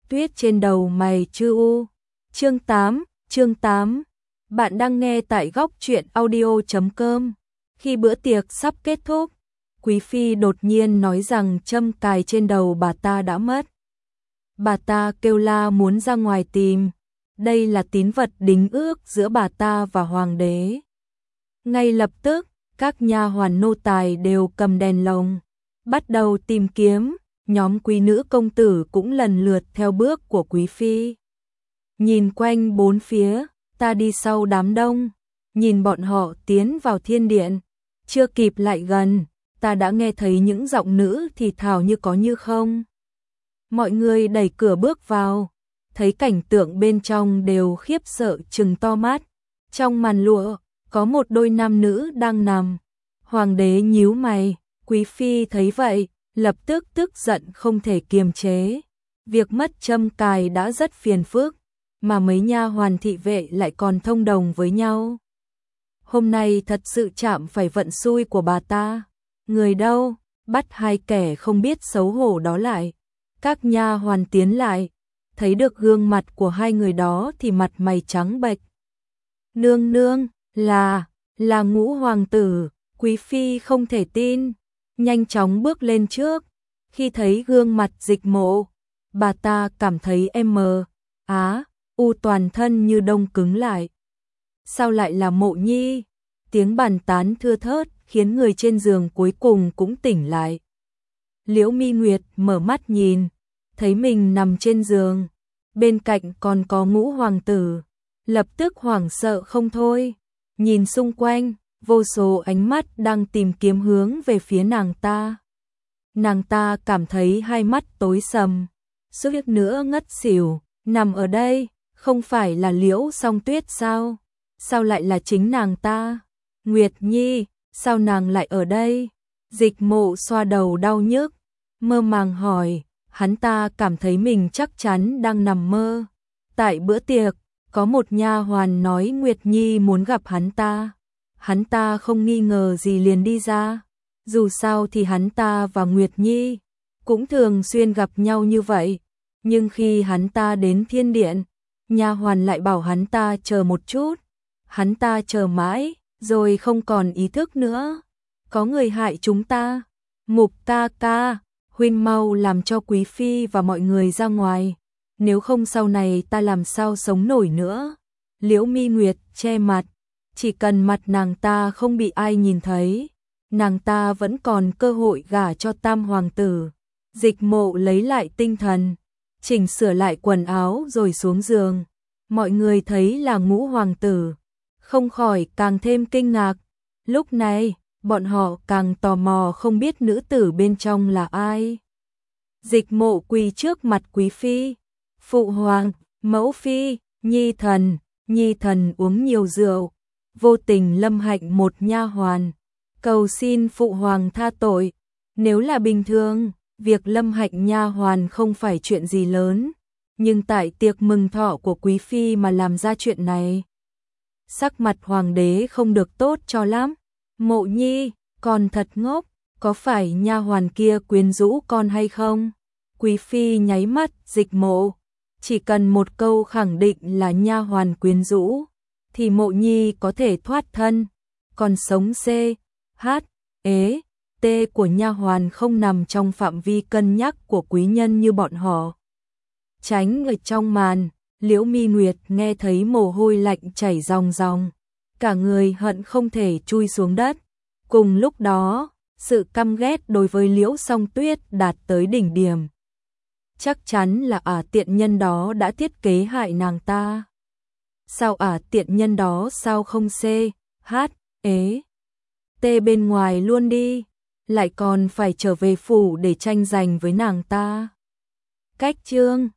tuyết trên đầu mày chưa u. Chương 8. Bạn đang nghe tại góc truyện audio.com. Khi bữa tiệc sắp kết thúc, Quý phi đột nhiên nói rằng châm cài trên đầu bà ta đã mất. Bà ta kêu la muốn ra ngoài tìm. Đây là tín vật đính ước giữa bà ta và hoàng đế. Ngay lập tức, các nha hoàn nô tài đều cầm đèn lồng, bắt đầu tìm kiếm. Nhóm quý nữ công tử cũng lần lượt theo bước của quý phi. Nhìn quanh bốn phía, ta đi sau đám đông, nhìn bọn họ tiến vào thiên điện. Chưa kịp lại gần, ta đã nghe thấy những giọng nữ thì thào như có như không. Mọi người đẩy cửa bước vào, thấy cảnh tượng bên trong đều khiếp sợ trừng to mắt. Trong màn lụa, có một đôi nam nữ đang nằm. Hoàng đế nhíu mày, quý phi thấy vậy, lập tức tức giận không thể kiềm chế. Việc mất châm cài đã rất phiền phức, mà mấy nha hoàn thị vệ lại còn thông đồng với nhau. Hôm nay thật sự chạm phải vận xui của bà ta. Người đâu, bắt hai kẻ không biết xấu hổ đó lại. Các nha hoàn tiến lại, thấy được gương mặt của hai người đó thì mặt mày trắng bệch. Nương nương, là Ngũ hoàng tử. Quý phi không thể tin, nhanh chóng bước lên trước. Khi thấy gương mặt Dịch Mộ, bà ta cảm thấy u toàn thân như đông cứng lại. Sao lại là Mộ Nhi? Tiếng bàn tán thưa thớt khiến người trên giường cuối cùng cũng tỉnh lại. Liễu Mi Nguyệt mở mắt nhìn, thấy mình nằm trên giường, bên cạnh còn có Ngũ hoàng tử, lập tức hoảng sợ không thôi. Nhìn xung quanh, vô số ánh mắt đang tìm kiếm hướng về phía nàng ta. Nàng ta cảm thấy hai mắt tối sầm, suýt nữa ngất xỉu. Nằm ở đây, không phải là Liễu Song Tuyết sao? Sao lại là chính nàng ta? Nguyệt Nhi, sao nàng lại ở đây? Dịch Mộ xoa đầu đau nhức, mơ màng hỏi. Hắn ta cảm thấy mình chắc chắn đang nằm mơ. Tại bữa tiệc, có một nha hoàn nói Nguyệt Nhi muốn gặp hắn ta. Hắn ta không nghi ngờ gì liền đi ra. Dù sao thì hắn ta và Nguyệt Nhi cũng thường xuyên gặp nhau như vậy. Nhưng khi hắn ta đến thiên điện, nha hoàn lại bảo hắn ta chờ một chút. Hắn ta chờ mãi, rồi không còn ý thức nữa. Có người hại chúng ta. Mục ca ca, huynh mau làm cho quý phi và mọi người ra ngoài. Nếu không sau này ta làm sao sống nổi nữa. Liễu Mi Nguyệt che mặt. Chỉ cần mặt nàng ta không bị ai nhìn thấy, nàng ta vẫn còn cơ hội gả cho Tam hoàng tử. Dịch Mộ lấy lại tinh thần, chỉnh sửa lại quần áo rồi xuống giường. Mọi người thấy là Ngũ hoàng tử, không khỏi càng thêm kinh ngạc. Lúc này, bọn họ càng tò mò không biết nữ tử bên trong là ai. Dịch Mộ quỳ trước mặt quý phi. Phụ hoàng, mẫu phi, nhi thần uống nhiều rượu, vô tình lâm hạnh một nha hoàn, cầu xin phụ hoàng tha tội. Nếu là bình thường, việc lâm hạnh nha hoàn không phải chuyện gì lớn, nhưng tại tiệc mừng thọ của quý phi mà làm ra chuyện này, sắc mặt hoàng đế không được tốt cho lắm. Mộ Nhi, con thật ngốc, có phải nha hoàn kia quyến rũ con hay không? Quý phi nháy mắt Dịch Mộ, chỉ cần một câu khẳng định là nha hoàn quyến rũ thì Mộ Nhi có thể thoát thân, còn sống T của nha hoàn không nằm trong phạm vi cân nhắc của quý nhân như bọn họ. Tránh ở trong màn, Liễu Mi Nguyệt nghe thấy mồ hôi lạnh chảy ròng ròng, cả người hận không thể chui xuống đất. Cùng lúc đó, sự căm ghét đối với Liễu Song Tuyết đạt tới đỉnh điểm. Chắc chắn là tiện nhân đó đã thiết kế hại nàng ta. Sao tiện nhân đó sao không bên ngoài luôn đi, lại còn phải trở về phủ để tranh giành với nàng ta. Cách chương